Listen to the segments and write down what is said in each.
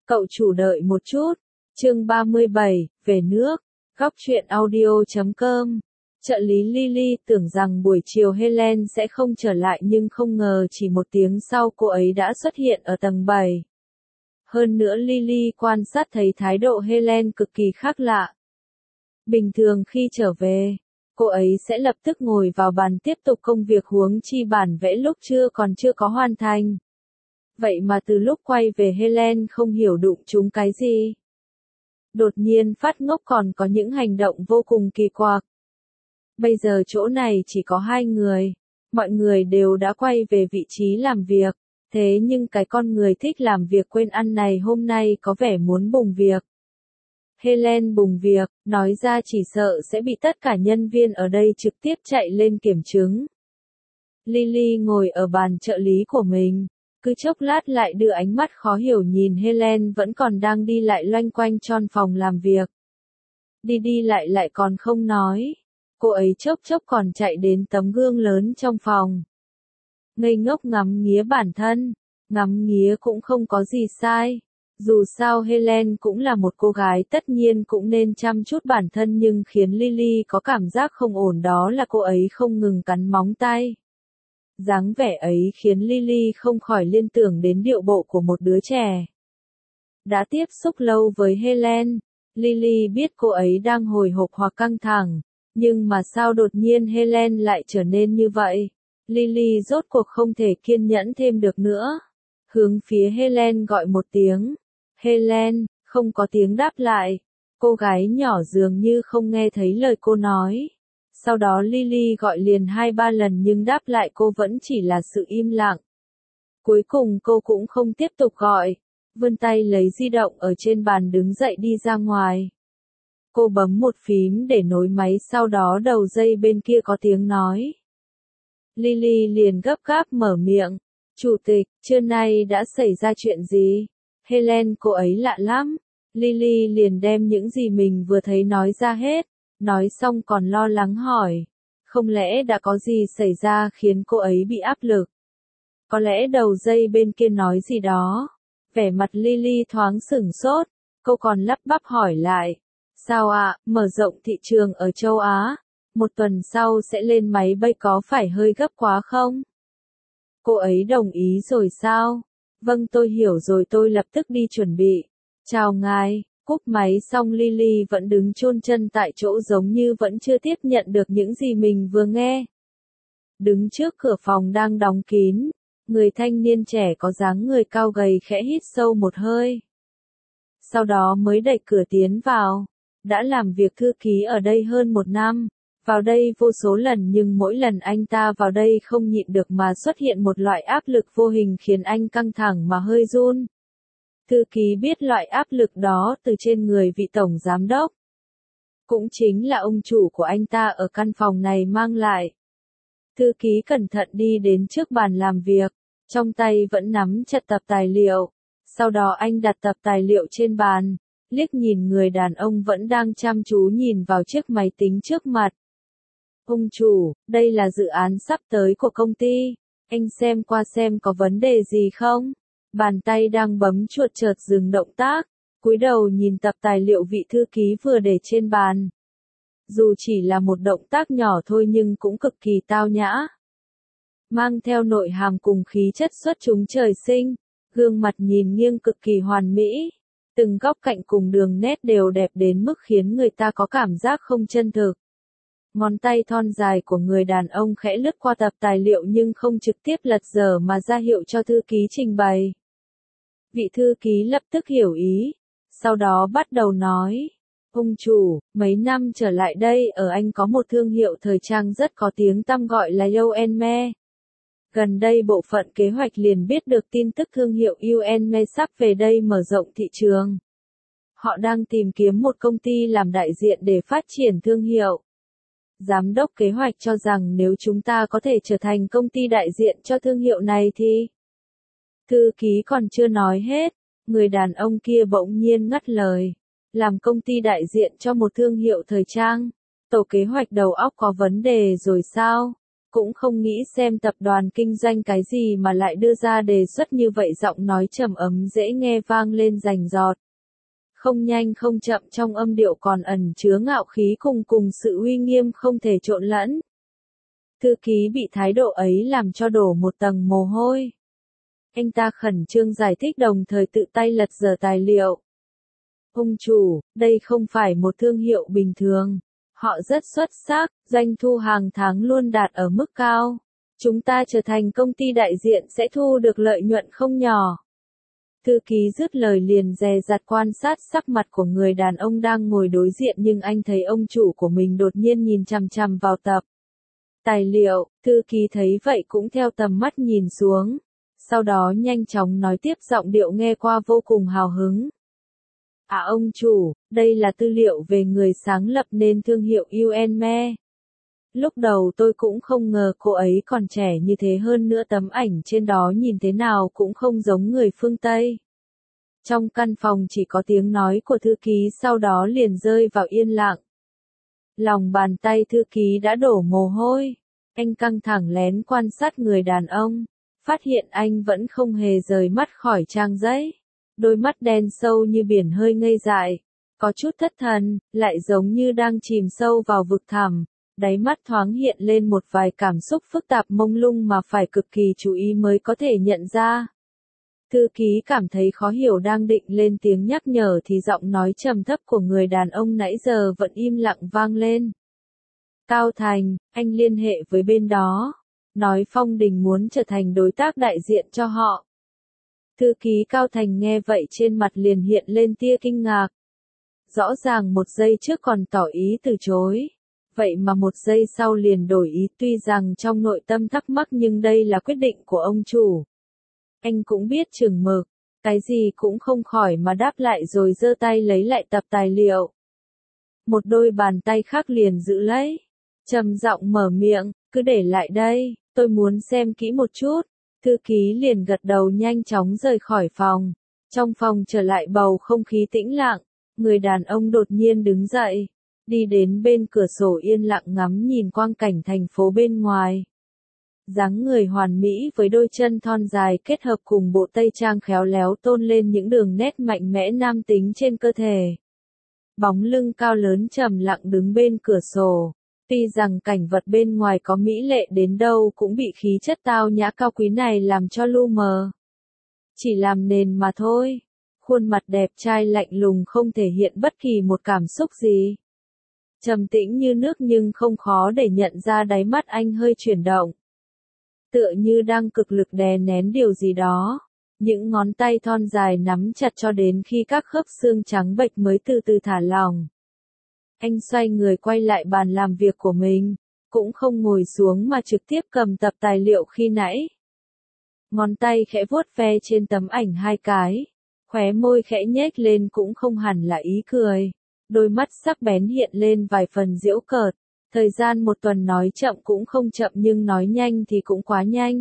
Cậu chủ đợi một chút. Chương 37, về nước. Góc truyện audio.com. Trợ lý Lily tưởng rằng buổi chiều Helen sẽ không trở lại nhưng không ngờ chỉ một tiếng sau cô ấy đã xuất hiện ở tầng 7. Hơn nữa Lily quan sát thấy thái độ Helen cực kỳ khác lạ. Bình thường khi trở về, cô ấy sẽ lập tức ngồi vào bàn tiếp tục công việc, huống chi bản vẽ lúc còn chưa có hoàn thành. Vậy mà từ lúc quay về Helen không hiểu đụng trúng cái gì. Đột nhiên phát ngốc, còn có những hành động vô cùng kỳ quặc. Bây giờ chỗ này chỉ có 2 người, mọi người đều đã quay về vị trí làm việc, thế nhưng cái con người thích làm việc quên ăn này hôm nay có vẻ muốn bùng việc. Helen bùng việc, nói ra chỉ sợ sẽ bị tất cả nhân viên ở đây trực tiếp chạy lên kiểm chứng. Lily ngồi ở bàn trợ lý của mình, cứ chốc lát lại đưa ánh mắt khó hiểu nhìn Helen vẫn còn đang đi lại loanh quanh trong phòng làm việc. Đi đi lại lại còn không nói. Cô ấy chốc chốc còn chạy đến tấm gương lớn trong phòng. Ngây ngốc ngắm nghía bản thân, ngắm nghía cũng không có gì sai. Dù sao Helen cũng là một cô gái, tất nhiên cũng nên chăm chút bản thân, nhưng khiến Lily có cảm giác không ổn đó là cô ấy không ngừng cắn móng tay. Dáng vẻ ấy khiến Lily không khỏi liên tưởng đến điệu bộ của một đứa trẻ. Đã tiếp xúc lâu với Helen, Lily biết cô ấy đang hồi hộp hoặc căng thẳng, nhưng mà sao đột nhiên Helen lại trở nên như vậy? Lily rốt cuộc không thể kiên nhẫn thêm được nữa. Hướng phía Helen gọi một tiếng. Helen, không có tiếng đáp lại. Cô gái nhỏ dường như không nghe thấy lời cô nói. Sau đó Lily gọi liền 2-3 lần nhưng đáp lại cô vẫn chỉ là sự im lặng. Cuối cùng cô cũng không tiếp tục gọi. Vươn tay lấy di động ở trên bàn đứng dậy đi ra ngoài. Cô bấm một phím để nối máy, sau đó đầu dây bên kia có tiếng nói. Lily liền gấp gáp mở miệng. Chủ tịch, trưa nay đã xảy ra chuyện gì? Helen, cô ấy lạ lắm. Lily liền đem những gì mình vừa thấy nói ra hết. Nói xong còn lo lắng hỏi. Không lẽ đã có gì xảy ra khiến cô ấy bị áp lực? Có lẽ đầu dây bên kia nói gì đó. Vẻ mặt Lily thoáng sửng sốt. Cô còn lắp bắp hỏi lại. Sao ạ, mở rộng thị trường ở châu Á? 1 tuần sau sẽ lên máy bay, có phải hơi gấp quá không? Cô ấy đồng ý rồi sao? Vâng, tôi hiểu rồi, tôi lập tức đi chuẩn bị. Chào ngài. Cúp máy xong Lily vẫn đứng chôn chân tại chỗ giống như vẫn chưa tiếp nhận được những gì mình vừa nghe. Đứng trước cửa phòng đang đóng kín, người thanh niên trẻ có dáng người cao gầy khẽ hít sâu một hơi. Sau đó mới đẩy cửa tiến vào. Đã làm việc thư ký ở đây hơn 1 năm, vào đây vô số lần nhưng mỗi lần anh ta vào đây không nhịn được mà xuất hiện một loại áp lực vô hình khiến anh căng thẳng mà hơi run. Thư ký biết loại áp lực đó từ trên người vị tổng giám đốc. Cũng chính là ông chủ của anh ta ở căn phòng này mang lại. Thư ký cẩn thận đi đến trước bàn làm việc, trong tay vẫn nắm chặt tập tài liệu. Sau đó anh đặt tập tài liệu trên bàn, liếc nhìn người đàn ông vẫn đang chăm chú nhìn vào chiếc máy tính trước mặt. Ông chủ, đây là dự án sắp tới của công ty. Anh xem qua xem có vấn đề gì không? Bàn tay đang bấm chuột chợt dừng động tác, cúi đầu nhìn tập tài liệu vị thư ký vừa để trên bàn. Dù chỉ là một động tác nhỏ thôi nhưng cũng cực kỳ tao nhã. Mang theo nội hàm cùng khí chất xuất chúng trời sinh, gương mặt nhìn nghiêng cực kỳ hoàn mỹ. Từng góc cạnh cùng đường nét đều đẹp đến mức khiến người ta có cảm giác không chân thực. Ngón tay thon dài của người đàn ông khẽ lướt qua tập tài liệu nhưng không trực tiếp lật dở mà ra hiệu cho thư ký trình bày. Vị thư ký lập tức hiểu ý, sau đó bắt đầu nói. Ông chủ, mấy năm trở lại đây ở Anh có một thương hiệu thời trang rất có tiếng tăm gọi là UNME. Gần đây bộ phận kế hoạch liền biết được tin tức thương hiệu UNME sắp về đây mở rộng thị trường. Họ đang tìm kiếm một công ty làm đại diện để phát triển thương hiệu. Giám đốc kế hoạch cho rằng nếu chúng ta có thể trở thành công ty đại diện cho thương hiệu này thì... Thư ký còn chưa nói hết, người đàn ông kia bỗng nhiên ngắt lời. Làm công ty đại diện cho một thương hiệu thời trang, tổ kế hoạch đầu óc có vấn đề rồi sao? cũng không nghĩ xem tập đoàn kinh doanh cái gì mà lại đưa ra đề xuất như vậy, giọng nói trầm ấm dễ nghe vang lên rành rọt. Không nhanh không chậm, trong âm điệu còn ẩn chứa ngạo khí cùng sự uy nghiêm không thể trộn lẫn. Thư ký bị thái độ ấy làm cho đổ một tầng mồ hôi. Anh ta khẩn trương giải thích đồng thời tự tay lật dở tài liệu. Ông chủ, đây không phải một thương hiệu bình thường. Họ rất xuất sắc, doanh thu hàng tháng luôn đạt ở mức cao. Chúng ta trở thành công ty đại diện sẽ thu được lợi nhuận không nhỏ. Thư ký dứt lời liền dè dặt quan sát sắc mặt của người đàn ông đang ngồi đối diện, nhưng anh thấy ông chủ của mình đột nhiên nhìn chằm chằm vào tập tài liệu. Thư ký thấy vậy cũng theo tầm mắt nhìn xuống. Sau đó nhanh chóng nói tiếp, giọng điệu nghe qua vô cùng hào hứng. Ông chủ, đây là tư liệu về người sáng lập nên thương hiệu Yuenme. Lúc đầu tôi cũng không ngờ cô ấy còn trẻ như thế, hơn nữa tấm ảnh trên đó nhìn thế nào cũng không giống người phương Tây. Trong căn phòng chỉ có tiếng nói của thư ký, sau đó liền rơi vào yên lặng. Lòng bàn tay thư ký đã đổ mồ hôi. Anh căng thẳng lén quan sát người đàn ông, phát hiện anh vẫn không hề rời mắt khỏi trang giấy. Đôi mắt đen sâu như biển hơi ngây dại, có chút thất thần, lại giống như đang chìm sâu vào vực thẳm. Đáy mắt thoáng hiện lên một vài cảm xúc phức tạp mông lung mà phải cực kỳ chú ý mới có thể nhận ra. Thư ký cảm thấy khó hiểu, đang định lên tiếng nhắc nhở thì giọng nói trầm thấp của người đàn ông nãy giờ vẫn im lặng vang lên. Cao Thành, anh liên hệ với bên đó, nói Phong Đình muốn trở thành đối tác đại diện cho họ. Thư ký Cao Thành nghe vậy trên mặt liền hiện lên tia kinh ngạc. Rõ ràng một giây trước còn tỏ ý từ chối. Vậy mà một giây sau liền đổi ý, tuy rằng trong nội tâm thắc mắc nhưng đây là quyết định của ông chủ. Anh cũng biết chừng mực, cái gì cũng không khỏi mà đáp lại rồi giơ tay lấy lại tập tài liệu. Một đôi bàn tay khác liền giữ lấy. Trầm giọng mở miệng, cứ để lại đây, tôi muốn xem kỹ một chút. Thư ký liền gật đầu nhanh chóng rời khỏi phòng. Trong phòng trở lại bầu không khí tĩnh lặng, người đàn ông đột nhiên đứng dậy, đi đến bên cửa sổ yên lặng ngắm nhìn quang cảnh thành phố bên ngoài. Dáng người hoàn mỹ với đôi chân thon dài kết hợp cùng bộ tây trang khéo léo tôn lên những đường nét mạnh mẽ nam tính trên cơ thể. Bóng lưng cao lớn trầm lặng đứng bên cửa sổ. Tuy rằng cảnh vật bên ngoài có mỹ lệ đến đâu cũng bị khí chất tao nhã cao quý này làm cho lu mờ. Chỉ làm nền mà thôi. Khuôn mặt đẹp trai lạnh lùng không thể hiện bất kỳ một cảm xúc gì. Trầm tĩnh như nước nhưng không khó để nhận ra đáy mắt anh hơi chuyển động. Tựa như đang cực lực đè nén điều gì đó. Những ngón tay thon dài nắm chặt cho đến khi các khớp xương trắng bệch mới từ từ thả lỏng. Anh xoay người quay lại bàn làm việc của mình, cũng không ngồi xuống mà trực tiếp cầm tập tài liệu khi nãy. Ngón tay khẽ vuốt ve trên tấm ảnh hai cái, khóe môi khẽ nhếch lên cũng không hẳn là ý cười. Đôi mắt sắc bén hiện lên vài phần giễu cợt. Thời gian một tuần nói chậm cũng không chậm nhưng nói nhanh thì cũng quá nhanh.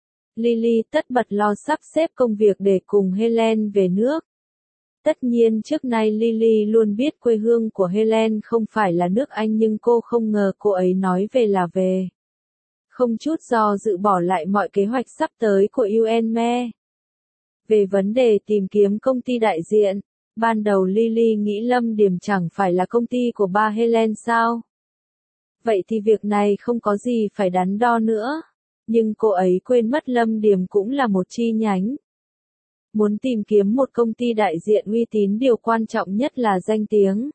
Lily tất bật lo sắp xếp công việc để cùng Helen về nước. Tất nhiên trước nay Lily luôn biết quê hương của Helen không phải là nước Anh nhưng cô không ngờ cô ấy nói về là về. Không chút do dự bỏ lại mọi kế hoạch sắp tới của Yuenme. Về vấn đề tìm kiếm công ty đại diện, ban đầu Lily nghĩ Lâm Điềm chẳng phải là công ty của ba Helen sao? Vậy thì việc này không có gì phải đắn đo nữa. Nhưng cô ấy quên mất Lâm Điềm cũng là một chi nhánh. Muốn tìm kiếm một công ty đại diện uy tín, điều quan trọng nhất là danh tiếng.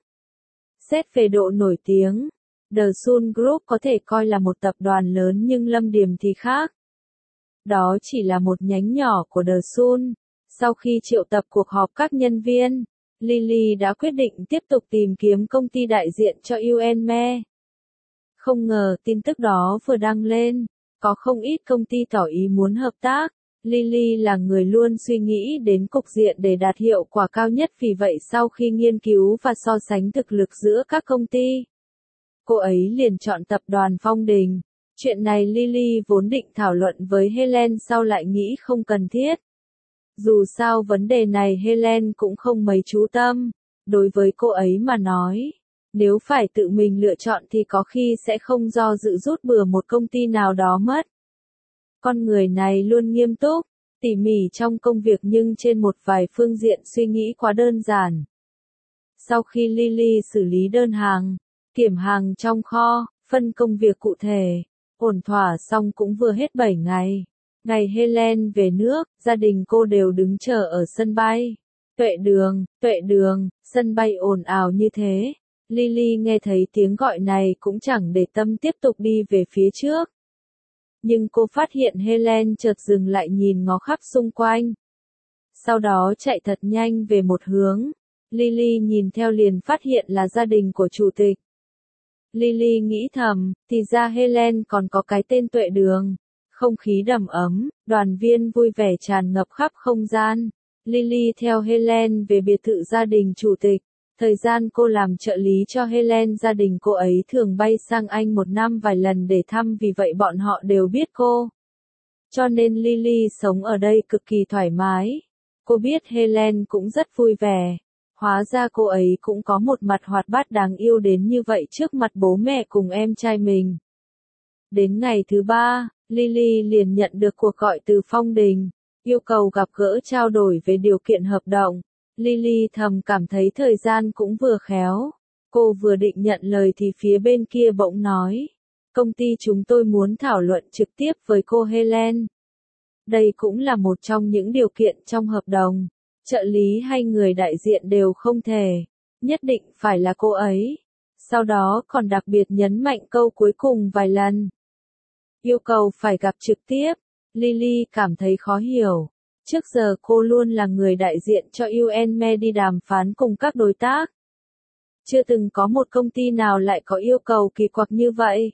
Xét về độ nổi tiếng, The Sun Group có thể coi là một tập đoàn lớn nhưng Lâm Điềm thì khác. Đó chỉ là một nhánh nhỏ của The Sun. Sau khi triệu tập cuộc họp các nhân viên, Lily đã quyết định tiếp tục tìm kiếm công ty đại diện cho Yuenme. Không ngờ tin tức đó vừa đăng lên, có không ít công ty tỏ ý muốn hợp tác. Lily là người luôn suy nghĩ đến cục diện để đạt hiệu quả cao nhất, vì vậy sau khi nghiên cứu và so sánh thực lực giữa các công ty, cô ấy liền chọn tập đoàn Phong Đình. Chuyện này Lily vốn định thảo luận với Helen sau lại nghĩ không cần thiết. Dù sao vấn đề này Helen cũng không mấy chú tâm. Đối với cô ấy mà nói, Nếu phải tự mình lựa chọn thì có khi sẽ không do dự rút bừa một công ty nào đó mất. Con người này luôn nghiêm túc, tỉ mỉ trong công việc nhưng trên một vài phương diện suy nghĩ quá đơn giản. Sau khi Lily xử lý đơn hàng, kiểm hàng trong kho, phân công việc cụ thể, ổn thỏa xong cũng vừa hết 7 ngày. Ngày Helen về nước, gia đình cô đều đứng chờ ở sân bay. Tuệ đường, sân bay ồn ào như thế. Lily nghe thấy tiếng gọi này cũng chẳng để tâm tiếp tục đi về phía trước. Nhưng cô phát hiện Helen chợt dừng lại nhìn ngó khắp xung quanh. Sau đó chạy thật nhanh về một hướng. Lily nhìn theo liền phát hiện là gia đình của chủ tịch. Lily nghĩ thầm, thì ra Helen còn có cái tên Tuệ Đường. Không khí đầm ấm, đoàn viên vui vẻ tràn ngập khắp không gian. Lily theo Helen về biệt thự gia đình chủ tịch. Thời gian cô làm trợ lý cho Helen, gia đình cô ấy thường bay sang Anh một năm vài lần để thăm, vì vậy bọn họ đều biết cô. Cho nên Lily sống ở đây cực kỳ thoải mái. Cô biết Helen cũng rất vui vẻ. Hóa ra cô ấy cũng có một mặt hoạt bát đáng yêu đến như vậy trước mặt bố mẹ cùng em trai mình. Đến ngày thứ 3, Lily liền nhận được cuộc gọi từ Phong Đình, yêu cầu gặp gỡ trao đổi về điều kiện hợp đồng. Lily thầm cảm thấy thời gian cũng vừa khéo. Cô vừa định nhận lời thì phía bên kia bỗng nói, công ty chúng tôi muốn thảo luận trực tiếp với cô Helen. Đây cũng là một trong những điều kiện trong hợp đồng. Trợ lý hay người đại diện đều không thể, nhất định phải là cô ấy. Sau đó còn đặc biệt nhấn mạnh câu cuối cùng vài lần. Yêu cầu phải gặp trực tiếp. Lily cảm thấy khó hiểu. Trước giờ cô luôn là người đại diện cho UNME đi đàm phán cùng các đối tác. Chưa từng có một công ty nào lại có yêu cầu kỳ quặc như vậy.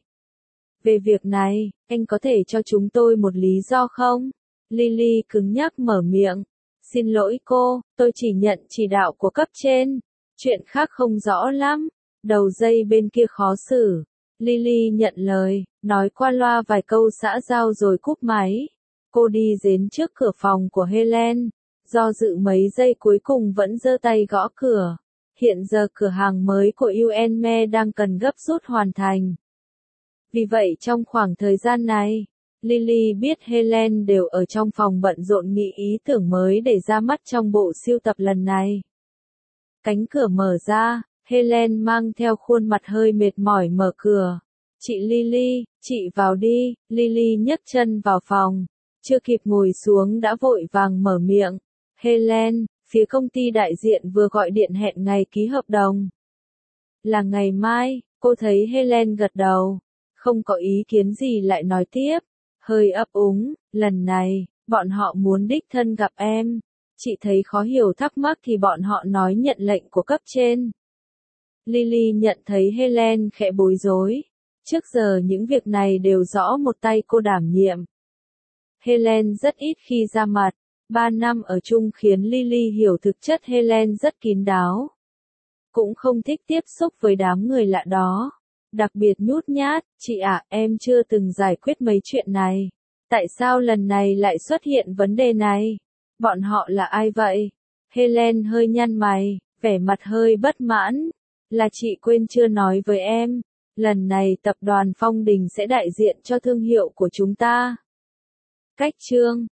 Về việc này, anh có thể cho chúng tôi một lý do không? Lily cứng nhắc mở miệng. Xin lỗi cô, tôi chỉ nhận chỉ đạo của cấp trên. Chuyện khác không rõ lắm. Đầu dây bên kia khó xử. Lily nhận lời, nói qua loa vài câu xã giao rồi cúp máy. Cô đi đến trước cửa phòng của Helen. Do dự mấy giây cuối cùng vẫn giơ tay gõ cửa. Hiện giờ cửa hàng mới của UNME đang cần gấp rút hoàn thành. Vì vậy trong khoảng thời gian này, Lily biết Helen đều ở trong phòng bận rộn nghĩ ý tưởng mới để ra mắt trong bộ sưu tập lần này. Cánh cửa mở ra, Helen mang theo khuôn mặt hơi mệt mỏi mở cửa. Chị Lily, chị vào đi. Lily nhấc chân vào phòng. Chưa kịp ngồi xuống đã vội vàng mở miệng. Helen, phía công ty đại diện vừa gọi điện hẹn ngày ký hợp đồng. Là ngày mai, cô thấy Helen gật đầu. Không có ý kiến gì lại nói tiếp. Hơi ấp úng, lần này, bọn họ muốn đích thân gặp em. Chị thấy khó hiểu thắc mắc thì bọn họ nói nhận lệnh của cấp trên. Lily nhận thấy Helen khẽ bối rối. Trước giờ những việc này đều rõ một tay cô đảm nhiệm. Helen rất ít khi ra mặt. 3 năm ở chung khiến Lily hiểu thực chất Helen rất kín đáo. Cũng không thích tiếp xúc với đám người lạ đó. Đặc biệt nhút nhát, chị ạ, em chưa từng giải quyết mấy chuyện này. Tại sao lần này lại xuất hiện vấn đề này? Bọn họ là ai vậy? Helen hơi nhăn mày, vẻ mặt hơi bất mãn. Là chị quên chưa nói với em. Lần này tập đoàn Phong Đình sẽ đại diện cho thương hiệu của chúng ta. Cách chương